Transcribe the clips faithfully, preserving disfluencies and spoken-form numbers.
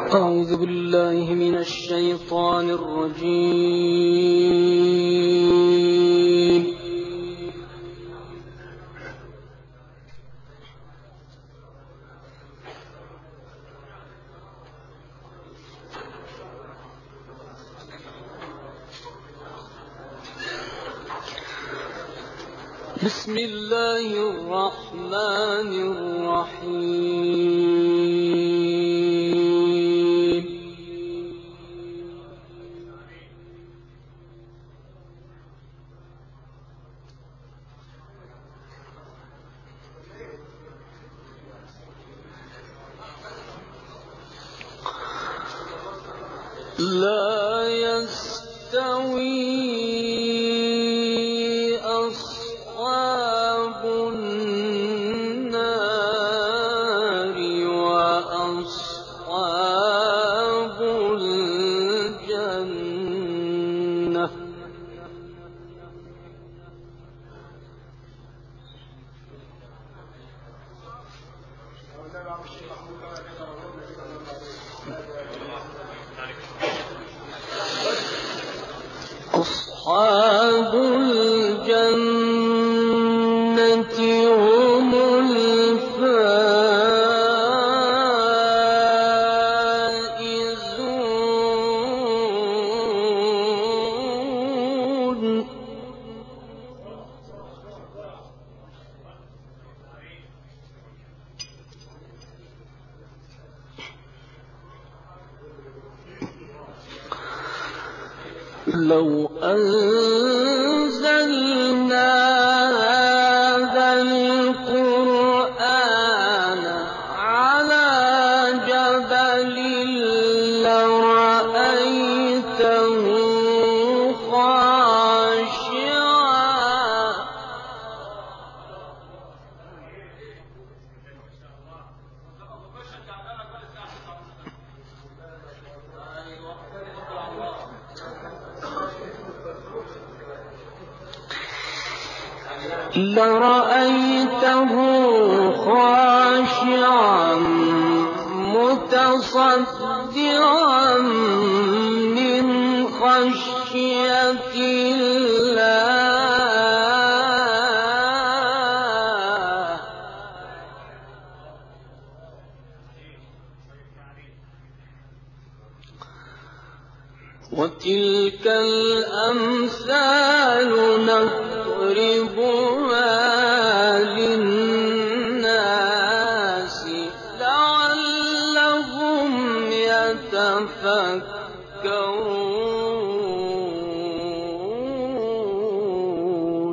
أعوذ بالله من الشيطان الرجيم. بسم الله الرحمن الرحيم. لا يستوي أصحاب النار وأصحاب الجنة. أصحاب الجنة هم الفائزون. لو أنزلنا هذا القرآن على جبل لرأيته خاشعا لرأيته خاشعا متصدعا من خشية الله. وتلك الأمثال نضربها للناس لعلهم يتفكرون.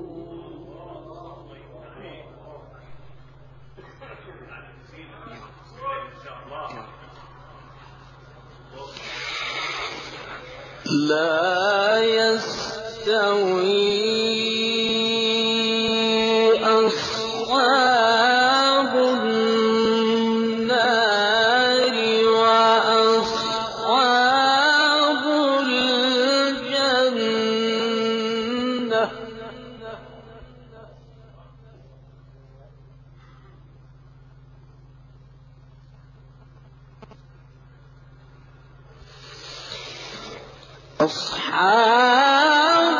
لا يستوي أصحاب النار وأصحاب الجنة. أصحاب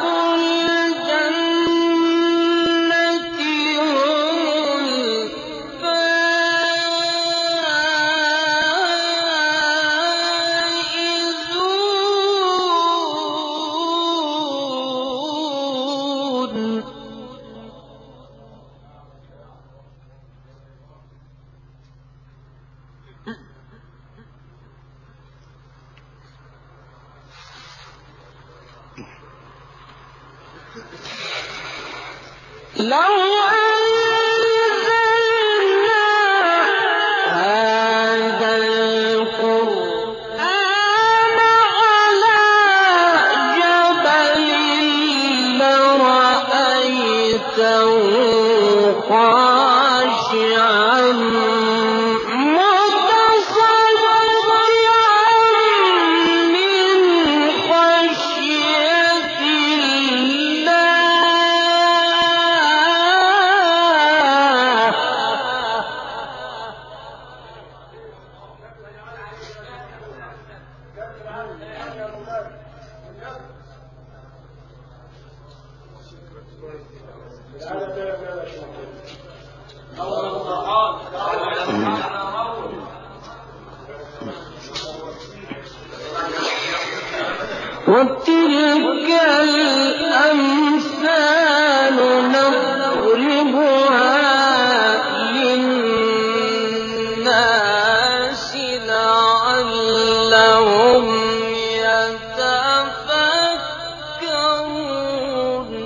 الجنة هم الفائزون. لو أنزلنا هذا القرآن على جبل لرأيته خاشعا متصدعا من خشية الله. وتلك الأمثال نضربها للناس لعلهم يتفكرون.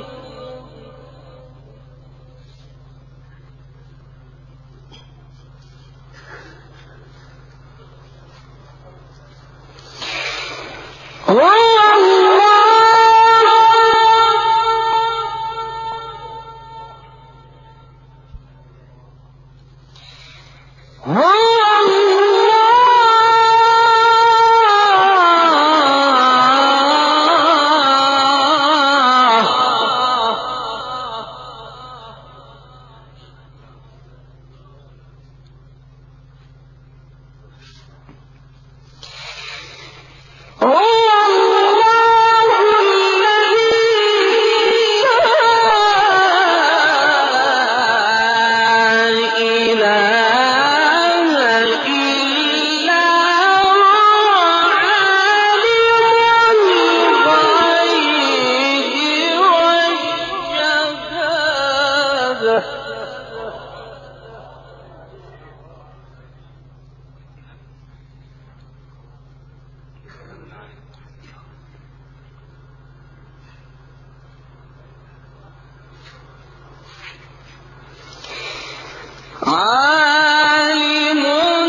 عالم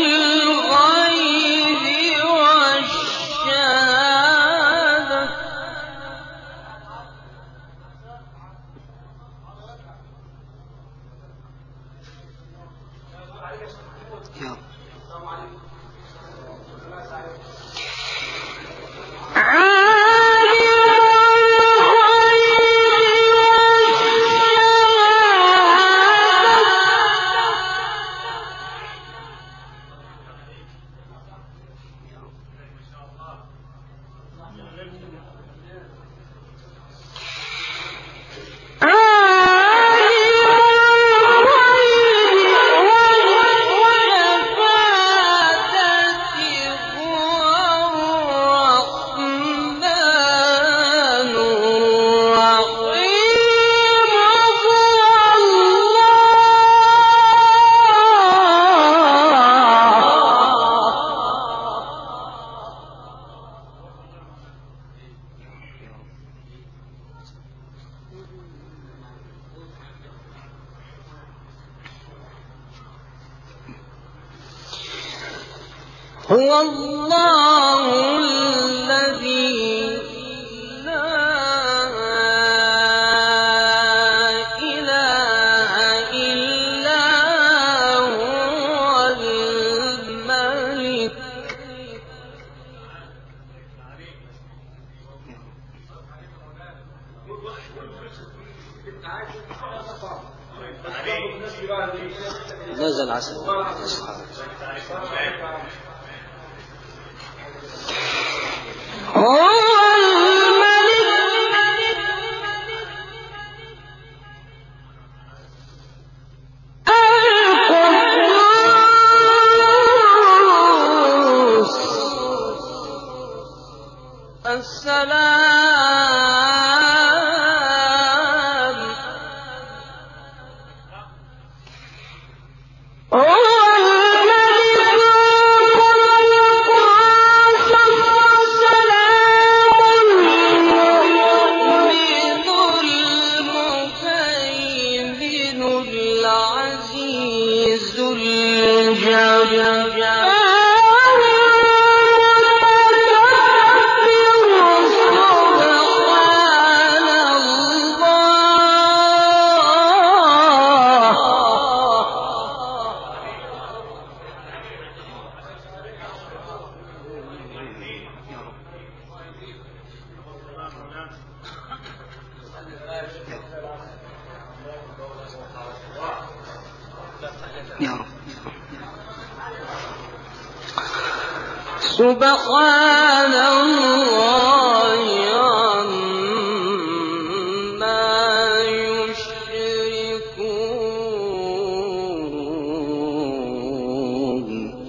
الغيب والشهادة هو الله الذي لا إله إلا هو الملك نزل عسل هو الملك القدوس السلام العزيز الجبار يا رب. سبحان الله عما يشركون.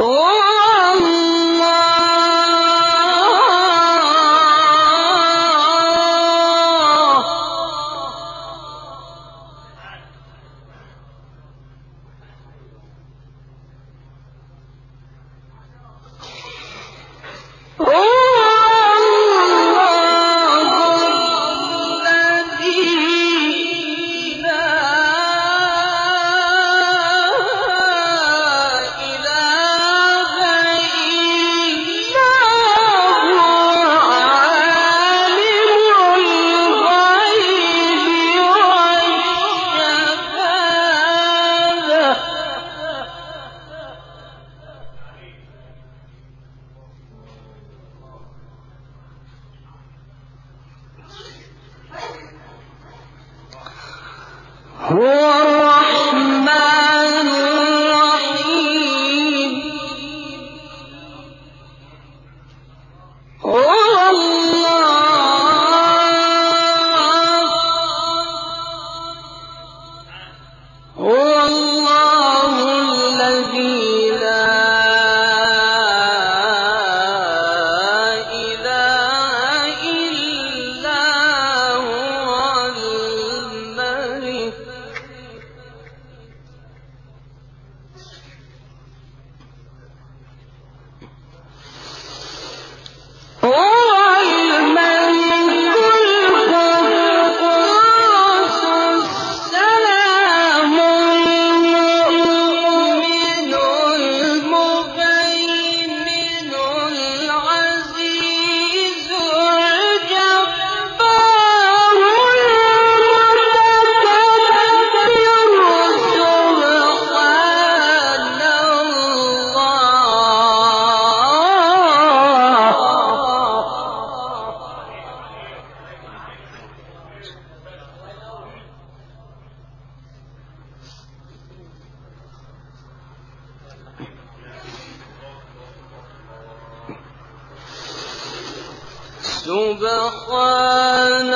سبحان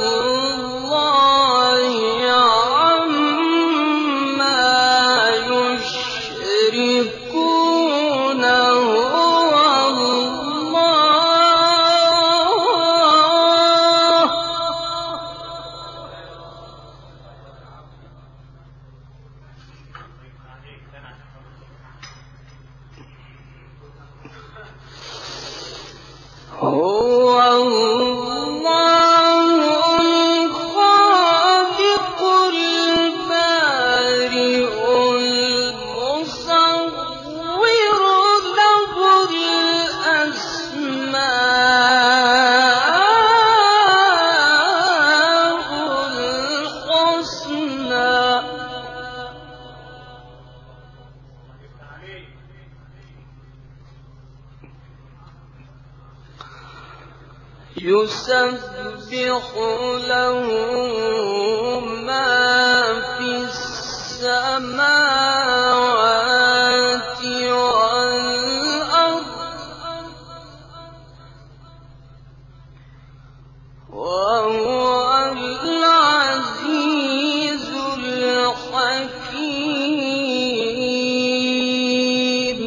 الله عما يشركون هو الله هو يسبح له ما في السماوات والأرض وهو العزيز الحكيم.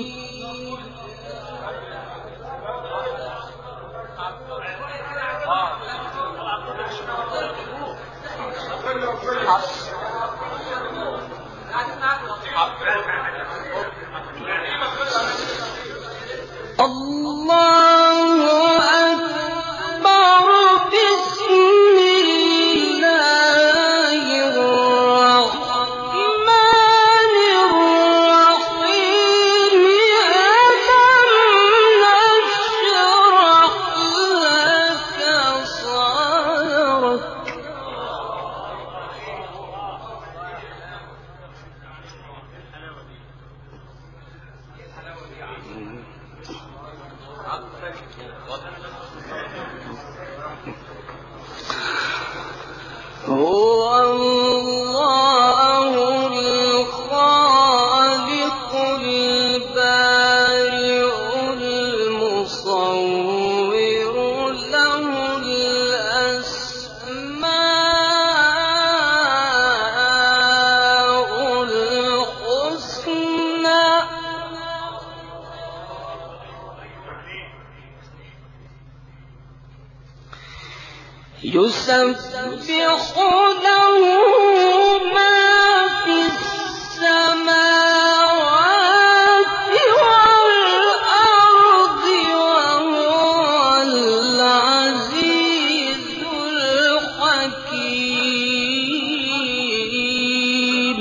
الله أكبر بسم الله الرحمن الرحيم ألم نشرح لك صدرك يُسَبِّحُ لَهُ مَا فِي السَّمَاوَاتِ وَالْأَرْضِ وَهُوَ الْعَزِيزُ الْحَكِيمُ.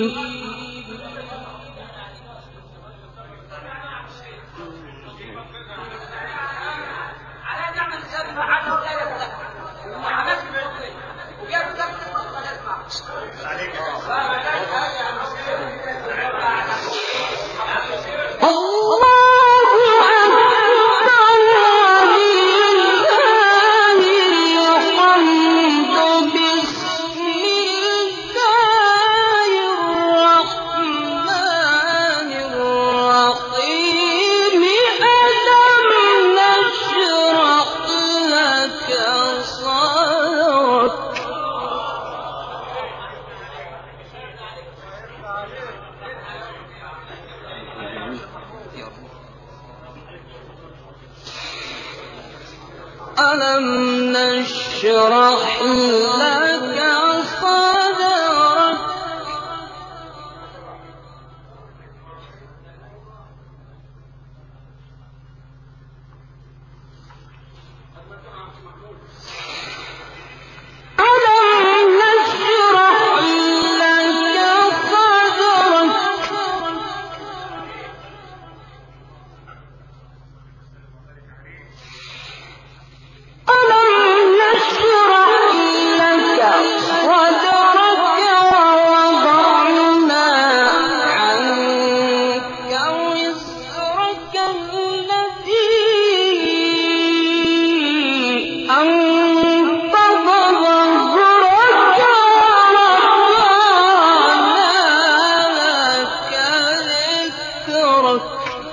أَلَمْ نَشْرَحْ لَكَ صَدْرَكَ أَلَمْ نَشْرَحْ لَكَ صَدْرَكَ أَلَمْ نَشْرَحْ لَكَ صَدْرَكَ وَوَضَعْنَا عَنكَ وِزْرَكَ الَّذِي أَنقَضَ ظَهْرَكَ وَرَفَعْنَا لَكَ ذِكْرَكَ.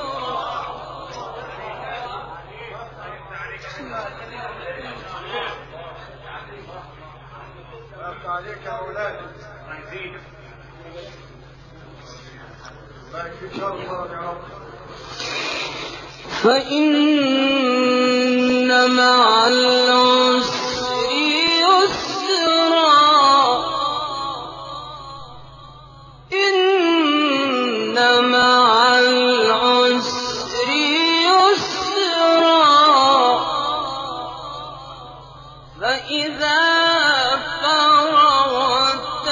عليك يا أولادي الله يزيدك الله يكفيك شر يا رب. فإن مع العسر يسرا إن مع العسر يسرا فإذا فرغت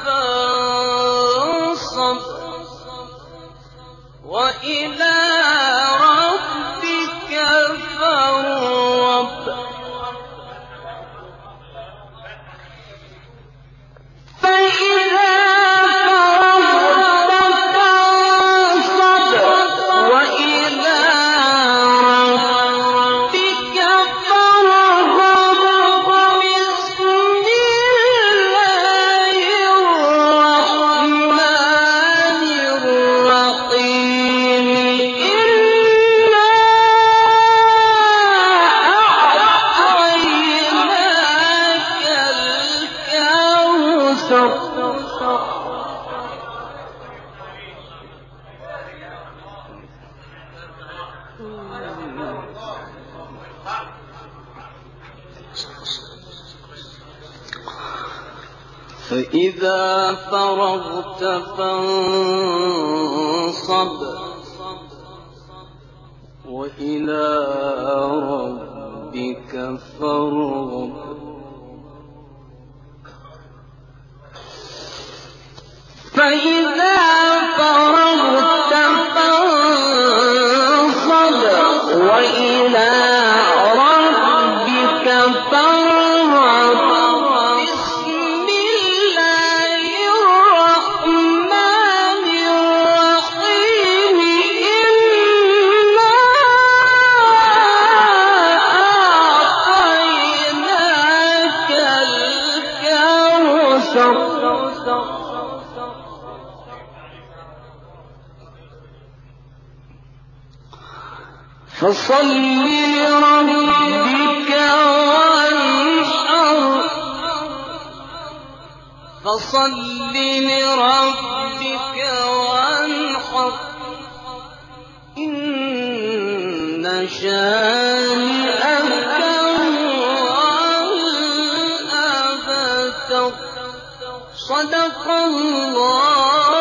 فانصب وإلى ربك فارغب. فإذا فرغت فانصب وإلى ربك فارغب. بسم الله الرحمن الرحيم. إنا أعطيناك الكوثر. فإذا فرغت فانصب وإلى ربك فارغب. فإذا فرغت فانصب وإلى ربك فارغب. بسم الله الرحمن الرحيم. إنا أعطيناك الكوثر. فصل لربك وانحر. فصل لربك وانحر. إن شانئك هو الأبتر. صدق الله